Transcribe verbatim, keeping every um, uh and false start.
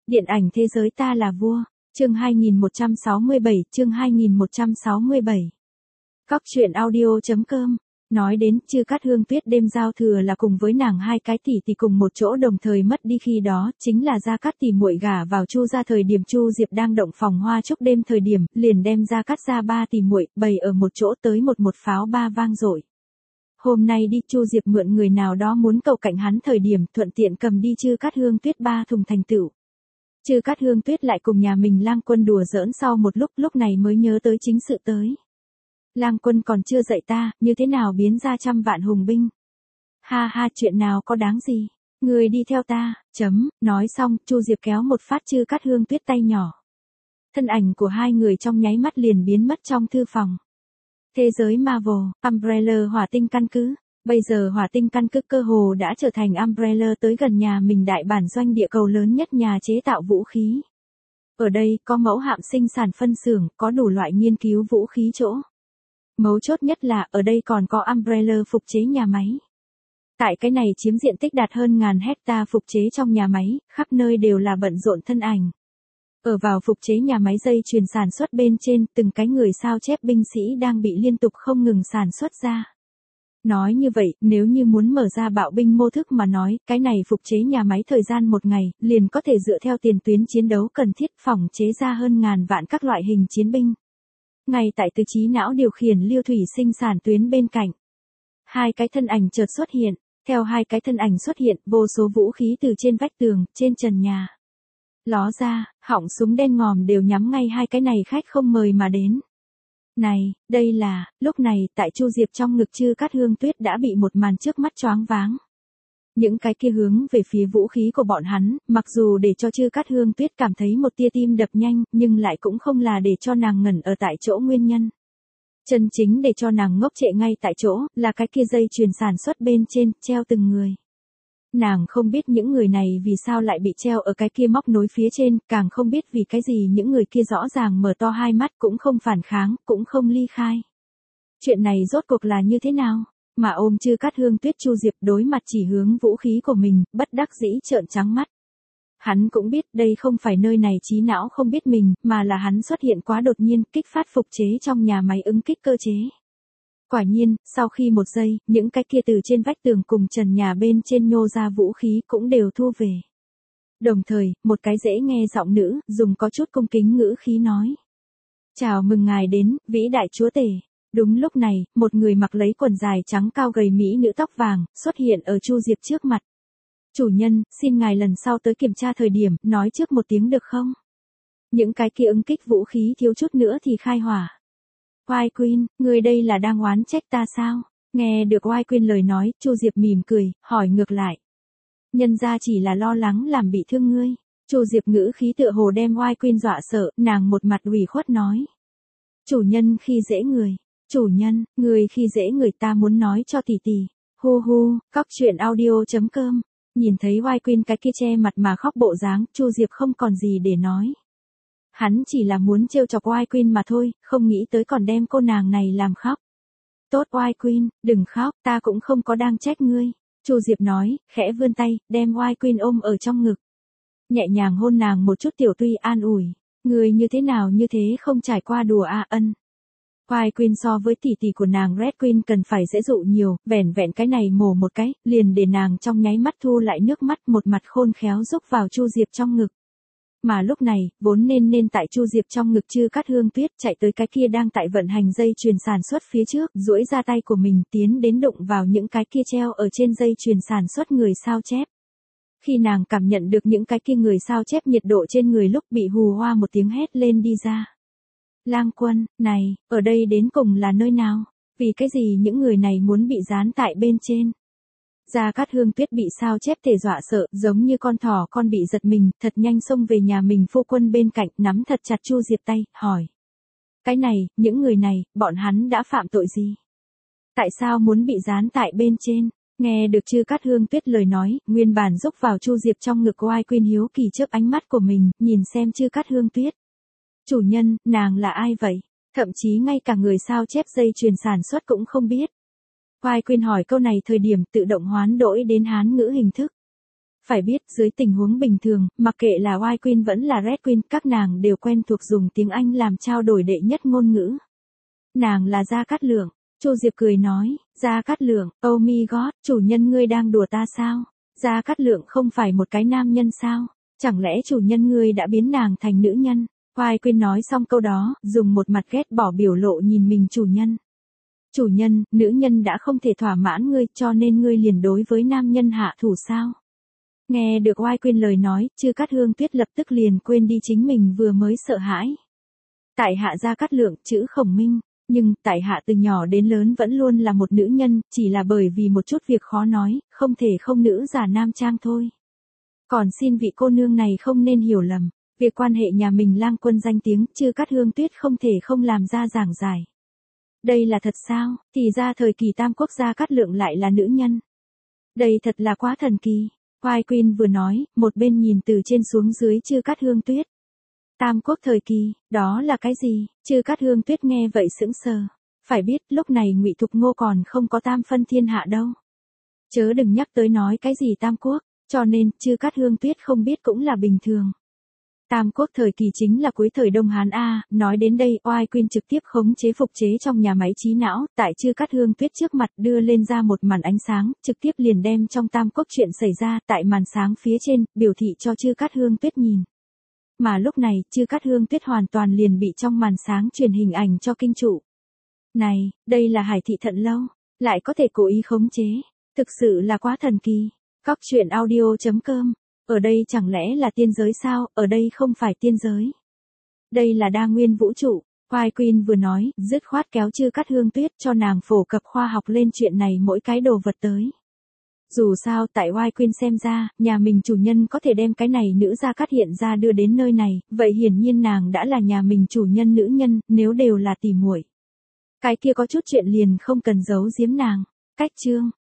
Điện ảnh thế giới ta là vua, chương hai nghìn một trăm sáu mươi bảy, chương hai nghìn một trăm sáu mươi bảy. Cóc truyện audio chấm com. Nói đến Chư Cát Hương Tuyết đêm giao thừa là cùng với nàng hai cái tỷ tỷ cùng một chỗ đồng thời mất đi, khi đó chính là Gia Cát tỷ muội gả vào Chu gia thời điểm Chu Diệp đang động phòng hoa chúc đêm thời điểm, liền đem Gia Cát gia ba tỷ muội bày ở một chỗ tới một một pháo ba vang dội. Hôm nay đi Chu Diệp mượn người nào đó muốn cầu cạnh hắn thời điểm thuận tiện cầm đi Chư Cát Hương Tuyết ba thùng thành tựu. Chư Cát Hương Tuyết lại cùng nhà mình Lang Quân đùa giỡn sau một lúc, lúc này mới nhớ tới chính sự tới. Lang Quân còn chưa dạy ta, như thế nào biến ra trăm vạn hùng binh. Ha ha, chuyện nào có đáng gì, người đi theo ta, chấm, nói xong, Chu Diệp kéo một phát Chư Cát Hương Tuyết tay nhỏ. Thân ảnh của hai người trong nháy mắt liền biến mất trong thư phòng. Thế giới Marvel, Umbrella hỏa tinh căn cứ. Bây giờ hỏa tinh căn cứ cơ hồ đã trở thành Umbrella tới gần nhà mình đại bản doanh địa cầu lớn nhất nhà chế tạo vũ khí. Ở đây có mẫu hạm sinh sản phân xưởng, có đủ loại nghiên cứu vũ khí chỗ. Mấu chốt nhất là ở đây còn có Umbrella phục chế nhà máy. Tại cái này chiếm diện tích đạt hơn ngàn hecta phục chế trong nhà máy, khắp nơi đều là bận rộn thân ảnh. Ở vào phục chế nhà máy dây chuyền sản xuất bên trên, từng cái người sao chép binh sĩ đang bị liên tục không ngừng sản xuất ra. Nói như vậy, nếu như muốn mở ra bạo binh mô thức mà nói, cái này phục chế nhà máy thời gian một ngày, liền có thể dựa theo tiền tuyến chiến đấu cần thiết phòng chế ra hơn ngàn vạn các loại hình chiến binh. Ngay tại từ trí não điều khiển liêu thủy sinh sản tuyến bên cạnh. Hai cái thân ảnh chợt xuất hiện, theo hai cái thân ảnh xuất hiện, vô số vũ khí từ trên vách tường, trên trần nhà. Ló ra, họng súng đen ngòm đều nhắm ngay hai cái này khách không mời mà đến. Này, đây là, lúc này, tại Chu Diệp trong ngực Chư Cát Hương Tuyết đã bị một màn trước mắt choáng váng. Những cái kia hướng về phía vũ khí của bọn hắn, mặc dù để cho Chư Cát Hương Tuyết cảm thấy một tia tim đập nhanh, nhưng lại cũng không là để cho nàng ngẩn ở tại chỗ nguyên nhân. Chân chính để cho nàng ngốc trệ ngay tại chỗ, là cái kia dây chuyền sản xuất bên trên, treo từng người. Nàng không biết những người này vì sao lại bị treo ở cái kia móc nối phía trên, càng không biết vì cái gì những người kia rõ ràng mở to hai mắt cũng không phản kháng, cũng không ly khai. Chuyện này rốt cuộc là như thế nào? Mà ôm Chư Cát Hương Tuyết Chu Diệp đối mặt chỉ hướng vũ khí của mình, bất đắc dĩ trợn trắng mắt. Hắn cũng biết đây không phải nơi này trí não không biết mình, mà là hắn xuất hiện quá đột nhiên, kích phát phục chế trong nhà máy ứng kích cơ chế. Quả nhiên, sau khi một giây, những cái kia từ trên vách tường cùng trần nhà bên trên nhô ra vũ khí cũng đều thu về. Đồng thời, một cái dễ nghe giọng nữ, dùng có chút cung kính ngữ khí nói. Chào mừng ngài đến, vĩ đại chúa tể. Đúng lúc này, một người mặc lấy quần dài trắng cao gầy mỹ nữ tóc vàng, xuất hiện ở Chu Diệp trước mặt. Chủ nhân, xin ngài lần sau tới kiểm tra thời điểm, nói trước một tiếng được không? Những cái kia ứng kích vũ khí thiếu chút nữa thì khai hỏa. White Queen, người đây là đang oán trách ta sao? Nghe được White Queen lời nói, Chu Diệp mỉm cười, hỏi ngược lại. Nhân ra chỉ là lo lắng làm bị thương ngươi. Chu Diệp ngữ khí tựa hồ đem White Queen dọa sợ, nàng một mặt ủy khuất nói. Chủ nhân khi dễ người. Chủ nhân, người khi dễ người ta muốn nói cho tỷ tỷ. Hu hu, cóc truyện audio chấm com. Nhìn thấy White Queen cái kia che mặt mà khóc bộ dáng, Chu Diệp không còn gì để nói. Hắn chỉ là muốn trêu chọc White Queen mà thôi, không nghĩ tới còn đem cô nàng này làm khóc. Tốt White Queen, đừng khóc, ta cũng không có đang trách ngươi. Chu Diệp nói, khẽ vươn tay, đem White Queen ôm ở trong ngực. Nhẹ nhàng hôn nàng một chút tiểu tuy an ủi. Người như thế nào như thế không trải qua đùa a ân. White Queen so với tỷ tỷ của nàng Red Queen cần phải dễ dụ nhiều, vẻn vẹn cái này mổ một cái, liền để nàng trong nháy mắt thu lại nước mắt, một mặt khôn khéo rúc vào Chu Diệp trong ngực. Mà lúc này, vốn nên nên tại Chu Diệp trong ngực Chư Cát Hương Tuyết chạy tới cái kia đang tại vận hành dây chuyền sản xuất phía trước, duỗi ra tay của mình tiến đến đụng vào những cái kia treo ở trên dây chuyền sản xuất người sao chép. Khi nàng cảm nhận được những cái kia người sao chép nhiệt độ trên người lúc bị hù hoa một tiếng hét lên đi ra. Lang Quân, này, ở đây đến cùng là nơi nào? Vì cái gì những người này muốn bị dán tại bên trên? Gia Cát Hương Tuyết bị sao chép thể dọa sợ, giống như con thỏ con bị giật mình, thật nhanh xông về nhà mình phu quân bên cạnh, nắm thật chặt Chu Diệp tay, hỏi. Cái này, những người này, bọn hắn đã phạm tội gì? Tại sao muốn bị dán tại bên trên? Nghe được Chư Cát Hương Tuyết lời nói, nguyên bản rúc vào Chu Diệp trong ngực White Queen hiếu kỳ chớp ánh mắt của mình, nhìn xem Chư Cát Hương Tuyết. Chủ nhân, nàng là ai vậy? Thậm chí ngay cả người sao chép dây chuyền sản xuất cũng không biết. White Queen hỏi câu này thời điểm tự động hoán đổi đến Hán ngữ hình thức. Phải biết, dưới tình huống bình thường, mặc kệ là White Queen vẫn là Red Queen, các nàng đều quen thuộc dùng tiếng Anh làm trao đổi đệ nhất ngôn ngữ. Nàng là Gia Cát Lượng. Chu Diệp cười nói, Gia Cát Lượng, oh my god, chủ nhân ngươi đang đùa ta sao? Gia Cát Lượng không phải một cái nam nhân sao? Chẳng lẽ chủ nhân ngươi đã biến nàng thành nữ nhân? White Queen nói xong câu đó, dùng một mặt ghét bỏ biểu lộ nhìn mình chủ nhân. Chủ nhân, nữ nhân đã không thể thỏa mãn ngươi cho nên ngươi liền đối với nam nhân hạ thủ sao? Nghe được White Queen lời nói, Chư Cát Hương Tuyết lập tức liền quên đi chính mình vừa mới sợ hãi. Tại hạ Gia Cát Lượng, chữ Khổng Minh, nhưng tại hạ từ nhỏ đến lớn vẫn luôn là một nữ nhân, chỉ là bởi vì một chút việc khó nói, không thể không nữ giả nam trang thôi. Còn xin vị cô nương này không nên hiểu lầm, việc quan hệ nhà mình Lang Quân danh tiếng, Chư Cát Hương Tuyết không thể không làm ra giảng giải. Đây là thật sao? Thì ra thời kỳ Tam Quốc Gia Cát Lượng lại là nữ nhân. Đây thật là quá thần kỳ. White Queen vừa nói, một bên nhìn từ trên xuống dưới Chư Cát Hương Tuyết. Tam Quốc thời kỳ, đó là cái gì? Chư Cát Hương Tuyết nghe vậy sững sờ. Phải biết, lúc này Ngụy Thục Ngô còn không có tam phân thiên hạ đâu. Chớ đừng nhắc tới nói cái gì Tam Quốc, cho nên, Chư Cát Hương Tuyết không biết cũng là bình thường. Tam Quốc thời kỳ chính là cuối thời Đông Hán A, nói đến đây, White Queen trực tiếp khống chế phục chế trong nhà máy trí não, tại Chư Cát Hương Tuyết trước mặt đưa lên ra một màn ánh sáng, trực tiếp liền đem trong Tam Quốc chuyện xảy ra tại màn sáng phía trên, biểu thị cho Chư Cát Hương Tuyết nhìn. Mà lúc này, Chư Cát Hương Tuyết hoàn toàn liền bị trong màn sáng truyền hình ảnh cho kinh trụ. Này, đây là Hải Thị Thận Lâu, lại có thể cố ý khống chế, thực sự là quá thần kỳ. Cóc truyện audio chấm com. Ở đây chẳng lẽ là tiên giới sao? Ở đây không phải tiên giới. Đây là đa nguyên vũ trụ. White Queen vừa nói, dứt khoát kéo Chư Cát Hương Tuyết cho nàng phổ cập khoa học lên chuyện này mỗi cái đồ vật tới. Dù sao tại White Queen xem ra, nhà mình chủ nhân có thể đem cái này nữ Gia Cát hiện ra đưa đến nơi này, vậy hiển nhiên nàng đã là nhà mình chủ nhân nữ nhân, nếu đều là tỉ muội. Cái kia có chút chuyện liền không cần giấu giếm nàng. Cách chương.